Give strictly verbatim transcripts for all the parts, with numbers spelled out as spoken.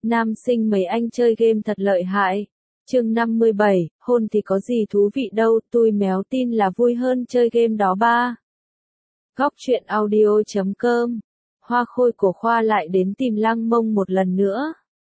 Nam sinh mấy anh chơi game thật lợi hại. Chương năm mươi bảy, hôn thì có gì thú vị đâu, tui méo tin là vui hơn chơi game đó ba. Góc truyện audio chấm com. Hoa Khôi của Khoa lại đến tìm Lăng Mông một lần nữa.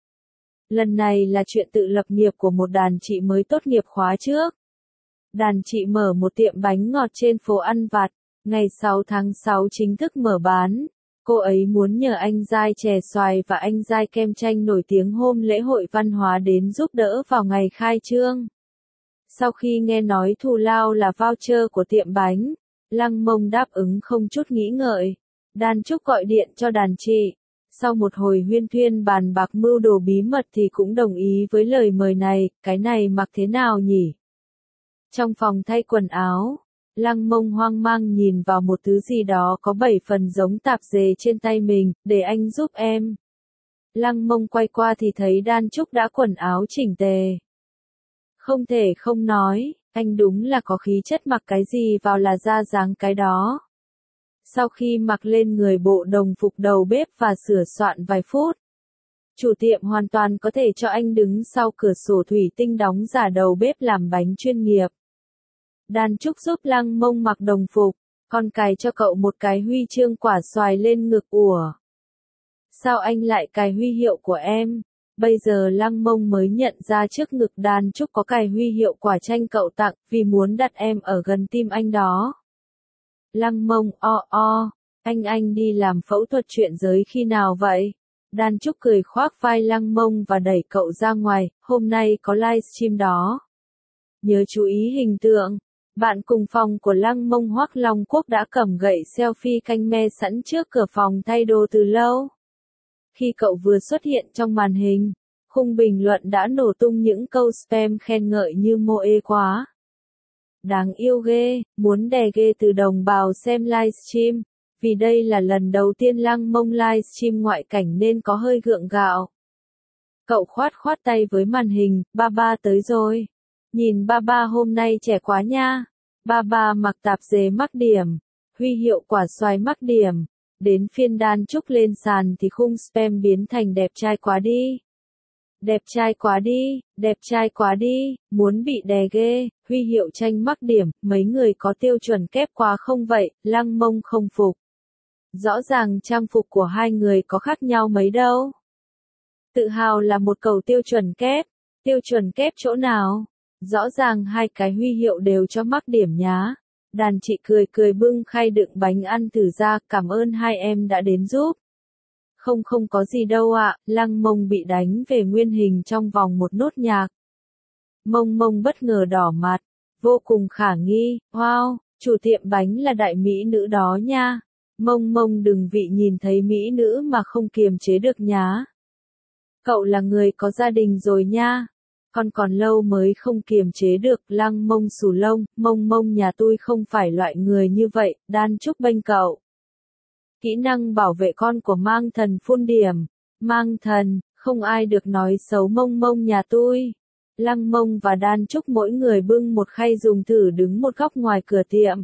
Lần này là chuyện tự lập nghiệp của một đàn chị mới tốt nghiệp khóa trước. Đàn chị mở một tiệm bánh ngọt trên phố ăn vặt, ngày sáu tháng sáu chính thức mở bán. Cô ấy muốn nhờ anh Giai chè xoài và anh Giai kem chanh nổi tiếng hôm lễ hội văn hóa đến giúp đỡ vào ngày khai trương. Sau khi nghe nói thù lao là voucher của tiệm bánh, Lăng Mông đáp ứng không chút nghĩ ngợi. Đan Trúc gọi điện cho đàn chị. Sau một hồi huyên thuyên bàn bạc mưu đồ bí mật thì cũng đồng ý với lời mời này, cái này mặc thế nào nhỉ? Trong phòng thay quần áo, Lăng Mông hoang mang nhìn vào một thứ gì đó có bảy phần giống tạp dề trên tay mình, để anh giúp em. Lăng Mông quay qua thì thấy Đan Trúc đã quần áo chỉnh tề. Không thể không nói, anh đúng là có khí chất, mặc cái gì vào là ra dáng cái đó. Sau khi mặc lên người bộ đồng phục đầu bếp và sửa soạn vài phút, chủ tiệm hoàn toàn có thể cho anh đứng sau cửa sổ thủy tinh đóng giả đầu bếp làm bánh chuyên nghiệp. Đan Trúc giúp Lăng Mông mặc đồng phục, còn cài cho cậu một cái huy chương quả xoài lên ngực. Ủa? Sao anh lại cài huy hiệu của em? Bây giờ Lăng Mông mới nhận ra trước ngực Đan Trúc có cài huy hiệu quả chanh cậu tặng, vì muốn đặt em ở gần tim anh đó. Lăng Mông, o o, anh anh đi làm phẫu thuật chuyển giới khi nào vậy? Đan Trúc cười khoác vai Lăng Mông và đẩy cậu ra ngoài, hôm nay có livestream đó. Nhớ chú ý hình tượng. Bạn cùng phòng của Lăng Mông Hoắc Long Quốc đã cầm gậy selfie canh me sẵn trước cửa phòng thay đồ từ lâu. Khi cậu vừa xuất hiện trong màn hình, khung bình luận đã nổ tung những câu spam khen ngợi như mô ê quá. Đáng yêu ghê, muốn đè ghê từ đồng bào xem livestream, vì đây là lần đầu tiên Lăng Mông livestream ngoại cảnh nên có hơi gượng gạo. Cậu khoát khoát tay với màn hình, ba ba tới rồi. Nhìn ba ba hôm nay trẻ quá nha. Ba ba mặc tạp dề mắc điểm, huy hiệu quả xoài mắc điểm. Đến phiên Đan Trúc lên sàn thì khung spam biến thành đẹp trai quá đi. Đẹp trai quá đi, đẹp trai quá đi, muốn bị đè ghê, huy hiệu chanh mắc điểm, mấy người có tiêu chuẩn kép quá không vậy? Lăng Mông không phục. Rõ ràng trang phục của hai người có khác nhau mấy đâu. Tự hào là một cầu tiêu chuẩn kép, tiêu chuẩn kép chỗ nào? Rõ ràng hai cái huy hiệu đều cho mắc điểm nhá. Đàn chị cười cười bưng khay đựng bánh ăn thử ra, cảm ơn hai em đã đến giúp. Không không có gì đâu ạ, à, Lăng Mông bị đánh về nguyên hình trong vòng một nốt nhạc. Mông Mông bất ngờ đỏ mặt, vô cùng khả nghi, wow, chủ tiệm bánh là đại mỹ nữ đó nha. Mông Mông đừng vị nhìn thấy mỹ nữ mà không kiềm chế được nhá. Cậu là người có gia đình rồi nha. Còn còn lâu mới không kiềm chế được. Lăng Mông xù lông, Mông Mông nhà tôi không phải loại người như vậy. Đan Trúc bênh cậu. Kỹ năng bảo vệ con của Mang Thần phun điểm. Mang Thần, không ai được nói xấu Mông Mông nhà tôi. Lăng Mông và Đan Trúc mỗi người bưng một khay dùng thử đứng một góc ngoài cửa tiệm.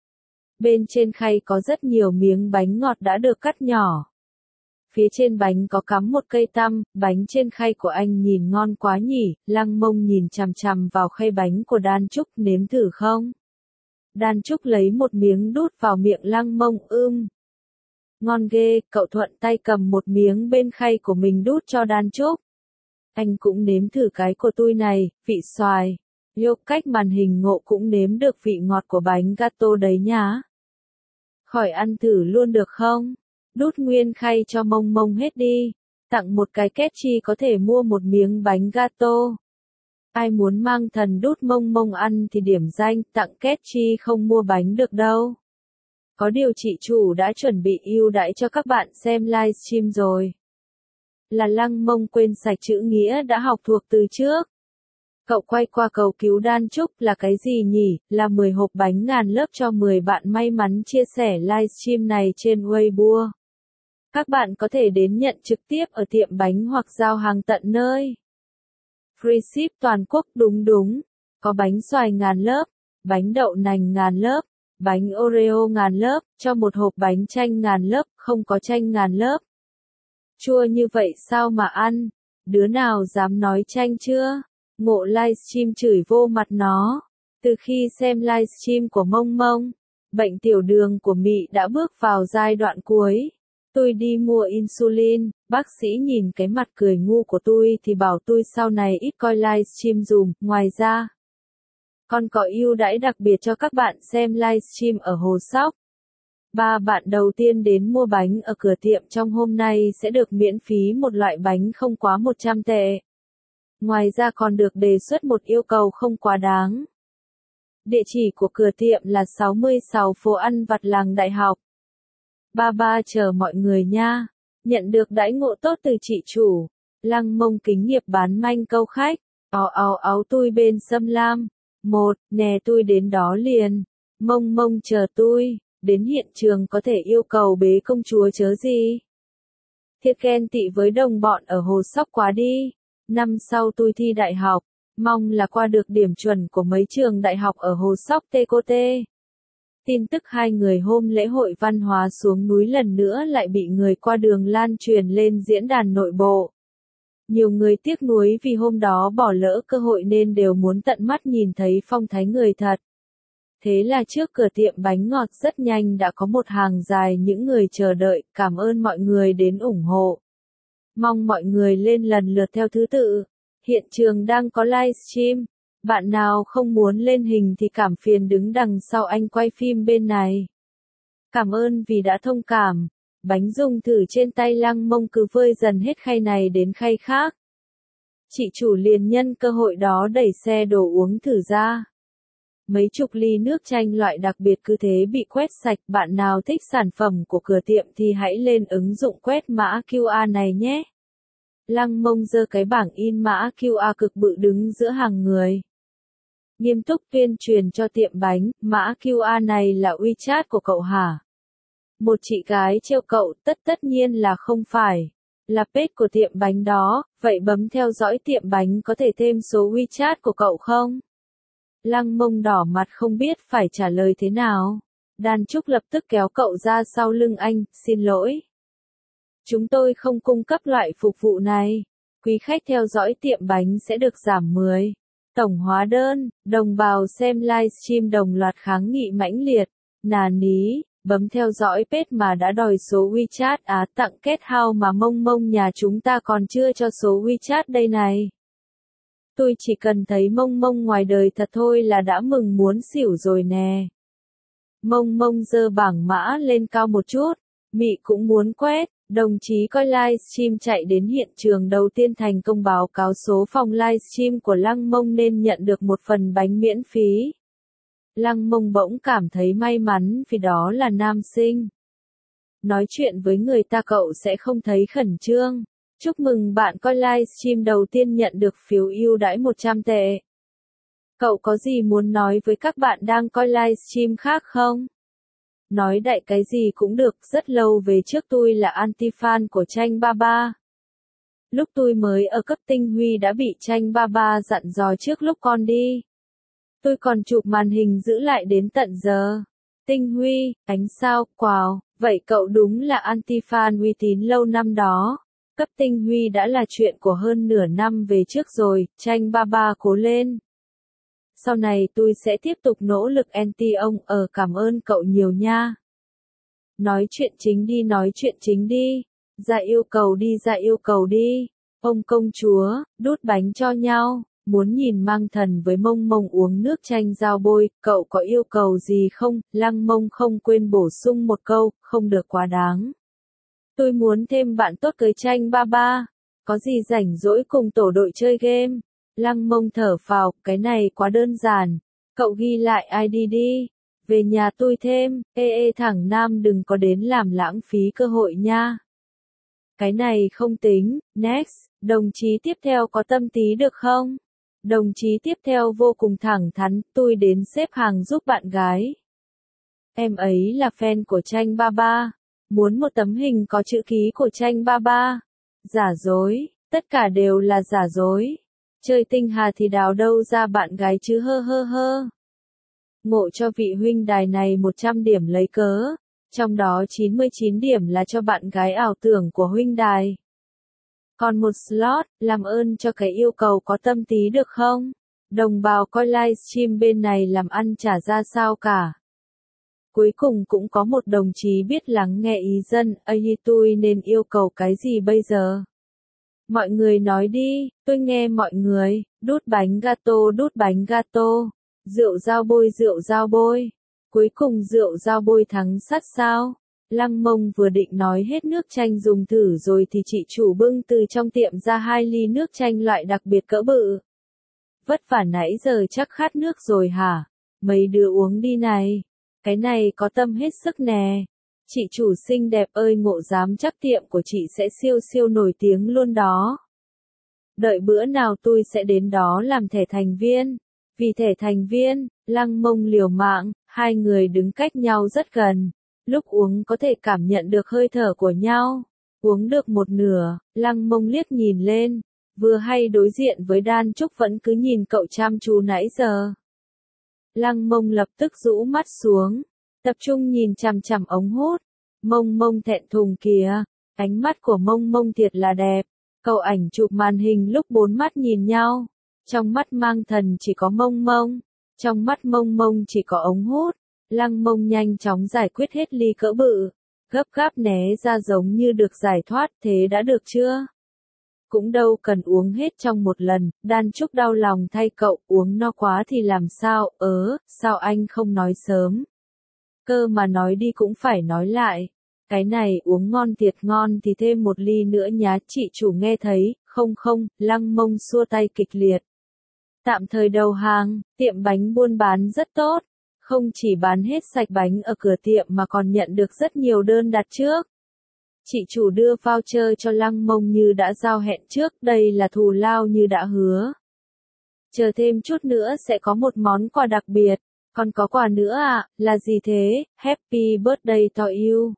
Bên trên khay có rất nhiều miếng bánh ngọt đã được cắt nhỏ. Phía trên bánh có cắm một cây tăm, bánh trên khay của anh nhìn ngon quá nhỉ. Lăng Mông nhìn chằm chằm vào khay bánh của Đan Trúc, nếm thử không? Đan Trúc lấy một miếng đút vào miệng Lăng Mông, ưm. Ngon ghê, cậu thuận tay cầm một miếng bên khay của mình đút cho Đan Trúc. Anh cũng nếm thử cái của tôi này, vị xoài. Yo, cách màn hình ngộ cũng nếm được vị ngọt của bánh gato đấy nhá. Khỏi ăn thử luôn được không? Đút nguyên khay cho Mông Mông hết đi. Tặng một cái két chi có thể mua một miếng bánh gato. Ai muốn Mang Thần đút Mông Mông ăn thì điểm danh, tặng két chi không mua bánh được đâu. Có điều chị chủ đã chuẩn bị ưu đãi cho các bạn xem livestream rồi. Là Lăng Mông quên sạch chữ nghĩa đã học thuộc từ trước. Cậu quay qua cầu cứu Đan Trúc, là cái gì nhỉ? Là mười hộp bánh ngàn lớp cho mười bạn may mắn chia sẻ livestream này trên Weibo. Các bạn có thể đến nhận trực tiếp ở tiệm bánh hoặc giao hàng tận nơi. Free ship toàn quốc, đúng đúng. Có bánh xoài ngàn lớp, bánh đậu nành ngàn lớp, bánh Oreo ngàn lớp, cho một hộp bánh chanh ngàn lớp, không có chanh ngàn lớp. Chua như vậy sao mà ăn? Đứa nào dám nói tranh chưa? Ngộ livestream chửi vô mặt nó. Từ khi xem livestream của Mông Mông, bệnh tiểu đường của Mị đã bước vào giai đoạn cuối. Tôi đi mua insulin, bác sĩ nhìn cái mặt cười ngu của tôi thì bảo tôi sau này ít coi livestream dùm. Ngoài ra, còn có ưu đãi đặc biệt cho các bạn xem livestream ở Hồ Sóc. Ba bạn đầu tiên đến mua bánh ở cửa tiệm trong hôm nay sẽ được miễn phí một loại bánh không quá một trăm tệ. Ngoài ra còn được đề xuất một yêu cầu không quá đáng. Địa chỉ của cửa tiệm là sáu mươi sáu phố ăn vặt Làng Đại Học. Ba ba chờ mọi người nha. Nhận được đãi ngộ tốt từ chị chủ. Lăng Mông kính nghiệp bán manh câu khách. Áo áo áo tôi bên Sâm Lam. Một, nè tôi đến đó liền. Mông Mông chờ tôi. Đến hiện trường có thể yêu cầu bế công chúa chớ gì. Thiệt ghen tị với đồng bọn ở Hồ Sóc quá đi. Năm sau tôi thi đại học. Mong là qua được điểm chuẩn của mấy trường đại học ở Hồ Sóc tê cô tê. Tin tức hai người hôm lễ hội văn hóa xuống núi lần nữa lại bị người qua đường lan truyền lên diễn đàn nội bộ. Nhiều người tiếc nuối vì hôm đó bỏ lỡ cơ hội nên đều muốn tận mắt nhìn thấy phong thái người thật. Thế là trước cửa tiệm bánh ngọt rất nhanh đã có một hàng dài những người chờ đợi, cảm ơn mọi người đến ủng hộ. Mong mọi người lên lần lượt theo thứ tự. Hiện trường đang có livestream. Bạn nào không muốn lên hình thì cảm phiền đứng đằng sau anh quay phim bên này. Cảm ơn vì đã thông cảm. Bánh dùng thử trên tay Lăng Mông cứ vơi dần hết khay này đến khay khác. Chị chủ liền nhân cơ hội đó đẩy xe đồ uống thử ra. Mấy chục ly nước chanh loại đặc biệt cứ thế bị quét sạch. Bạn nào thích sản phẩm của cửa tiệm thì hãy lên ứng dụng quét mã quy rờ này nhé. Lăng Mông giơ cái bảng in mã quy rờ cực bự đứng giữa hàng người. Nghiêm túc tuyên truyền cho tiệm bánh, mã quy rờ này là WeChat của cậu hả? Một chị gái trêu cậu, tất tất nhiên là không phải. Là page của tiệm bánh đó, vậy bấm theo dõi tiệm bánh có thể thêm số WeChat của cậu không? Lăng Mông đỏ mặt không biết phải trả lời thế nào. Đan Trúc lập tức kéo cậu ra sau lưng anh, xin lỗi. Chúng tôi không cung cấp loại phục vụ này. Quý khách theo dõi tiệm bánh sẽ được giảm mười. Tổng hóa đơn, đồng bào xem livestream đồng loạt kháng nghị mãnh liệt. Nà ní, bấm theo dõi page mà đã đòi số WeChat á tặng kết hao mà Mông Mông nhà chúng ta còn chưa cho số WeChat đây này. Tôi chỉ cần thấy Mông Mông ngoài đời thật thôi là đã mừng muốn xỉu rồi nè. Mông Mông giơ bảng mã lên cao một chút. Mị cũng muốn quét. Đồng chí coi livestream chạy đến hiện trường đầu tiên thành công báo cáo số phòng livestream của Lăng Mông nên nhận được một phần bánh miễn phí. Lăng Mông bỗng cảm thấy may mắn vì đó là nam sinh. Nói chuyện với người ta cậu sẽ không thấy khẩn trương. Chúc mừng bạn coi livestream đầu tiên nhận được phiếu ưu đãi một trăm tệ. Cậu có gì muốn nói với các bạn đang coi livestream khác không? Nói đại cái gì cũng được, rất lâu về trước tôi là anti-fan của Tranh ba ba. Lúc tôi mới ở cấp Tinh Huy đã bị Tranh ba ba dặn dò trước lúc con đi. Tôi còn chụp màn hình giữ lại đến tận giờ. Tinh Huy, ánh sao, wow, vậy cậu đúng là anti-fan uy tín lâu năm đó. Cấp Tinh Huy đã là chuyện của hơn nửa năm về trước rồi, Tranh ba ba cố lên. Sau này tôi sẽ tiếp tục nỗ lực anti ông, ở cảm ơn cậu nhiều nha. Nói chuyện chính đi nói chuyện chính đi. Ra yêu cầu đi ra yêu cầu đi. Ông công chúa, đút bánh cho nhau. Muốn nhìn Mang Thần với Mông Mông uống nước chanh dao bôi, cậu có yêu cầu gì không? Lăng Mông không quên bổ sung một câu, không được quá đáng. Tôi muốn thêm bạn tốt cưới Tranh ba ba. Có gì rảnh rỗi cùng tổ đội chơi game. Lăng Mông thở phào, cái này quá đơn giản. Cậu ghi lại i đê đi. Về nhà tôi thêm, ê ê thằng Nam đừng có đến làm lãng phí cơ hội nha. Cái này không tính, next, đồng chí tiếp theo có tâm tí được không? Đồng chí tiếp theo vô cùng thẳng thắn, tôi đến xếp hàng giúp bạn gái. Em ấy là fan của Tranh ba ba. Muốn một tấm hình có chữ ký của Tranh ba ba. Giả dối, tất cả đều là giả dối. Chơi tinh hà thì đào đâu ra bạn gái chứ hơ hơ hơ. Ngộ cho vị huynh đài này một trăm điểm lấy cớ. Trong đó chín mươi chín điểm là cho bạn gái ảo tưởng của huynh đài. Còn một slot, làm ơn cho cái yêu cầu có tâm tí được không? Đồng bào coi livestream bên này làm ăn chả ra sao cả. Cuối cùng cũng có một đồng chí biết lắng nghe ý dân, ây tôi nên yêu cầu cái gì bây giờ? Mọi người nói đi, tôi nghe mọi người, đút bánh gato đút bánh gato, rượu dao bôi rượu dao bôi. Cuối cùng rượu dao bôi thắng sắt sao? Lăng Mông vừa định nói hết nước chanh dùng thử rồi thì chị chủ bưng từ trong tiệm ra hai ly nước chanh loại đặc biệt cỡ bự. Vất vả nãy giờ chắc khát nước rồi hả? Mấy đứa uống đi này. Cái này có tâm hết sức nè. Chị chủ xinh đẹp ơi, ngộ dám chắc tiệm của chị sẽ siêu siêu nổi tiếng luôn đó. Đợi bữa nào tôi sẽ đến đó làm thẻ thành viên. Vì thẻ thành viên, Lăng Mông liều mạng, hai người đứng cách nhau rất gần. Lúc uống có thể cảm nhận được hơi thở của nhau. Uống được một nửa, Lăng Mông liếc nhìn lên. Vừa hay đối diện với Đan Trúc vẫn cứ nhìn cậu chăm chú nãy giờ. Lăng Mông lập tức rũ mắt xuống, tập trung nhìn chằm chằm ống hút. Mông Mông thẹn thùng kìa, ánh mắt của Mông Mông thiệt là đẹp. Cậu ảnh chụp màn hình lúc bốn mắt nhìn nhau. Trong mắt Mang Thần chỉ có Mông Mông, trong mắt Mông Mông chỉ có ống hút. Lăng Mông nhanh chóng giải quyết hết ly cỡ bự, gấp gáp né ra giống như được giải thoát, thế đã được chưa? Cũng đâu cần uống hết trong một lần, Đan Trúc đau lòng thay cậu, uống no quá thì làm sao, ớ, sao anh không nói sớm? Cơ mà nói đi cũng phải nói lại, cái này uống ngon thiệt ngon thì thêm một ly nữa nhá, chị chủ nghe thấy, không không, Lăng Mông xua tay kịch liệt. Tạm thời đầu hàng, tiệm bánh buôn bán rất tốt, không chỉ bán hết sạch bánh ở cửa tiệm mà còn nhận được rất nhiều đơn đặt trước. Chị chủ đưa voucher cho Lăng Mông như đã giao hẹn trước, đây là thù lao như đã hứa. Chờ thêm chút nữa sẽ có một món quà đặc biệt, còn có quà nữa à, là gì thế? Happy birthday to you.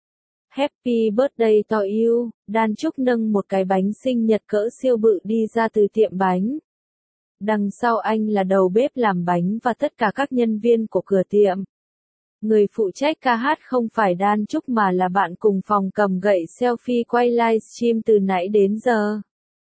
Happy birthday to you, Đan Trúc nâng một cái bánh sinh nhật cỡ siêu bự đi ra từ tiệm bánh. Đằng sau anh là đầu bếp làm bánh và tất cả các nhân viên của cửa tiệm. Người phụ trách ca hát không phải Đan Trúc mà là bạn cùng phòng cầm gậy selfie quay livestream từ nãy đến giờ.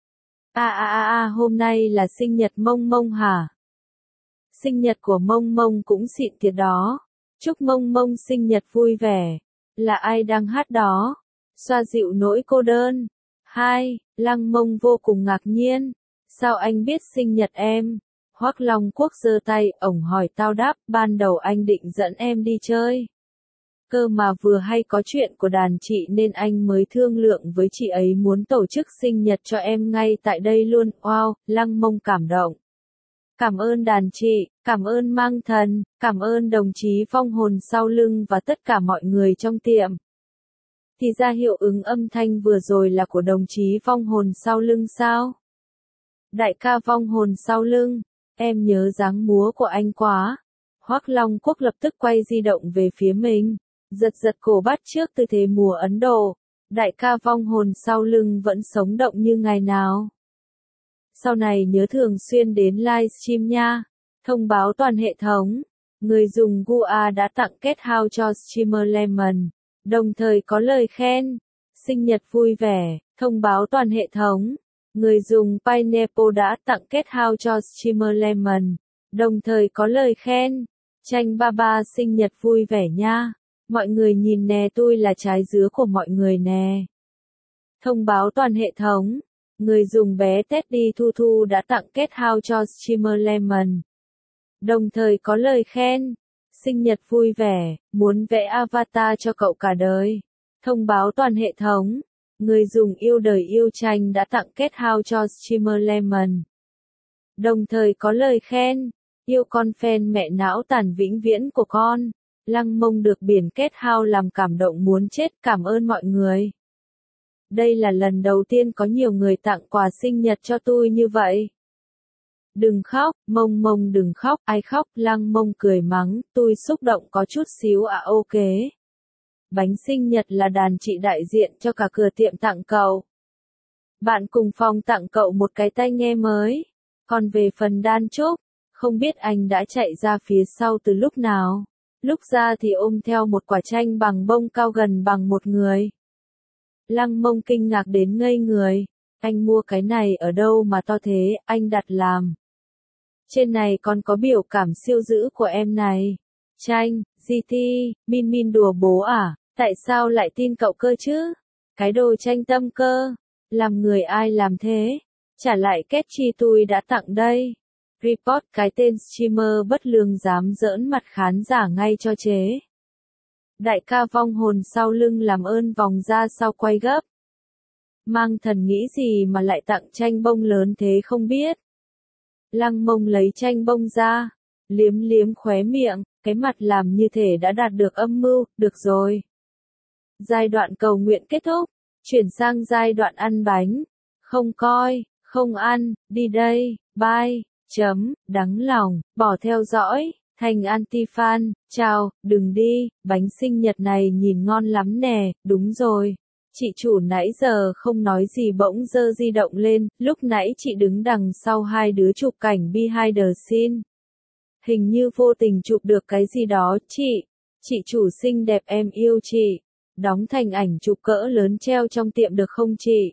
À à à à, hôm nay là sinh nhật Mông Mông hả? Sinh nhật của Mông Mông cũng xịn thiệt đó. Chúc Mông Mông sinh nhật vui vẻ. Là ai đang hát đó? Xoa dịu nỗi cô đơn. Hai, Lăng Mông vô cùng ngạc nhiên. Sao anh biết sinh nhật em? Hoắc Long Quốc giơ tay, ổng hỏi tao đáp, ban đầu anh định dẫn em đi chơi. Cơ mà vừa hay có chuyện của đàn chị nên anh mới thương lượng với chị ấy muốn tổ chức sinh nhật cho em ngay tại đây luôn. Wow, Lăng Mông cảm động. Cảm ơn đàn chị, cảm ơn Mang Thần, cảm ơn đồng chí Vong Hồn sau lưng và tất cả mọi người trong tiệm. Thì ra hiệu ứng âm thanh vừa rồi là của đồng chí Vong Hồn sau lưng sao? Đại ca Vong Hồn sau lưng, em nhớ dáng múa của anh quá. Hoắc Long Quốc lập tức quay di động về phía mình, giật giật cổ bắt trước tư thế múa Ấn Độ. Đại ca Vong Hồn sau lưng vẫn sống động như ngày nào. Sau này nhớ thường xuyên đến livestream nha. Thông báo toàn hệ thống. Người dùng giê u a đã tặng Cat House cho streamer Lemon, đồng thời có lời khen. Sinh nhật vui vẻ. Thông báo toàn hệ thống. Người dùng Pineapple đã tặng Cat House cho streamer Lemon, đồng thời có lời khen. Tranh ba ba sinh nhật vui vẻ nha. Mọi người nhìn nè, tôi là trái dứa của mọi người nè. Thông báo toàn hệ thống. Người dùng bé Teddy Thu Thu đã tặng Cat House cho streamer Lemon, đồng thời có lời khen. Sinh nhật vui vẻ, muốn vẽ avatar cho cậu cả đời. Thông báo toàn hệ thống. Người dùng yêu đời yêu tranh đã tặng Cat House cho streamer Lemon, đồng thời có lời khen. Yêu con fan mẹ não tàn vĩnh viễn của con. Lăng Mông được biển Cat House làm cảm động muốn chết, cảm ơn mọi người. Đây là lần đầu tiên có nhiều người tặng quà sinh nhật cho tôi như vậy. Đừng khóc, Mông Mông đừng khóc, ai khóc? Lăng Mông cười mắng, tôi xúc động có chút xíu à, ok. Bánh sinh nhật là đàn chị đại diện cho cả cửa tiệm tặng cậu. Bạn cùng phòng tặng cậu một cái tai nghe mới. Còn về phần Đan Trúc, không biết anh đã chạy ra phía sau từ lúc nào. Lúc ra thì ôm theo một quả chanh bằng bông cao gần bằng một người. Lăng Mông kinh ngạc đến ngây người. Anh mua cái này ở đâu mà to thế, anh đặt làm. Trên này còn có biểu cảm siêu dữ của em này. Tranh, giê tê, Min Min đùa bố à, tại sao lại tin cậu cơ chứ? Cái đồ tranh tâm cơ, làm người ai làm thế? Trả lại kết chi tôi đã tặng đây. Report cái tên streamer bất lương dám giỡn mặt khán giả ngay cho chế. Đại ca vong hồn sau lưng làm ơn vòng ra sau quay gấp. Mang thần nghĩ gì mà lại tặng tranh bông lớn thế không biết. Lăng Mông lấy tranh bông ra, liếm liếm khóe miệng, cái mặt làm như thể đã đạt được âm mưu, được rồi. Giai đoạn cầu nguyện kết thúc, chuyển sang giai đoạn ăn bánh. Không coi, không ăn, đi đây, bye, chấm, đắng lòng, bỏ theo dõi, thành anti-fan, chào, đừng đi, bánh sinh nhật này nhìn ngon lắm nè, đúng rồi. Chị chủ nãy giờ không nói gì bỗng giơ di động lên, lúc nãy chị đứng đằng sau hai đứa chụp cảnh behind the scene. Hình như vô tình chụp được cái gì đó, chị. Chị chủ xinh đẹp em yêu chị. Đóng thành ảnh chụp cỡ lớn treo trong tiệm được không chị?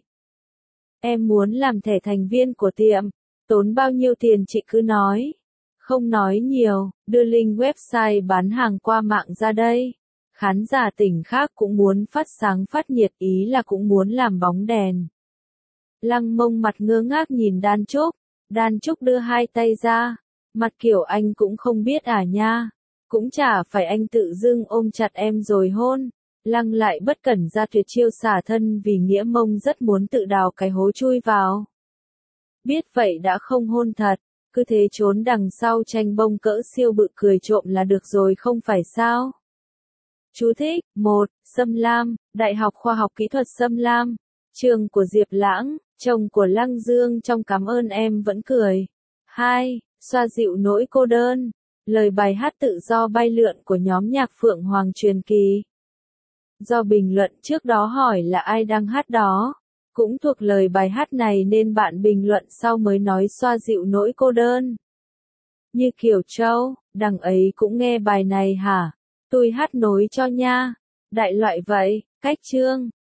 Em muốn làm thẻ thành viên của tiệm. Tốn bao nhiêu tiền chị cứ nói. Không nói nhiều, đưa link website bán hàng qua mạng ra đây. Khán giả tỉnh khác cũng muốn phát sáng phát nhiệt, ý là cũng muốn làm bóng đèn. Lăng Mông mặt ngơ ngác nhìn Đan Trúc. Đan Trúc đưa hai tay ra. Mặt kiểu anh cũng không biết à nha. Cũng chả phải anh tự dưng ôm chặt em rồi hôn. Lăng lại bất cẩn ra tuyệt chiêu xả thân vì Nghĩa Mông rất muốn tự đào cái hố chui vào. Biết vậy đã không hôn thật. Cứ thế trốn đằng sau tranh bông cỡ siêu bự cười trộm là được rồi không phải sao? Chú thích, một. Sâm Lam, Đại học Khoa học Kỹ thuật Sâm Lam. Trường của Diệp Lãng, chồng của Lăng Dương trong Cảm ơn em vẫn cười. hai. Xoa dịu nỗi cô đơn. Lời bài hát tự do bay lượn của nhóm nhạc Phượng Hoàng Truyền Kỳ. Do bình luận trước đó hỏi là ai đang hát đó. Cũng thuộc lời bài hát này nên bạn bình luận sau mới nói xoa dịu nỗi cô đơn. Như kiểu Châu, đằng ấy cũng nghe bài này hả? Tôi hát nối cho nha. Đại loại vậy, cách chương.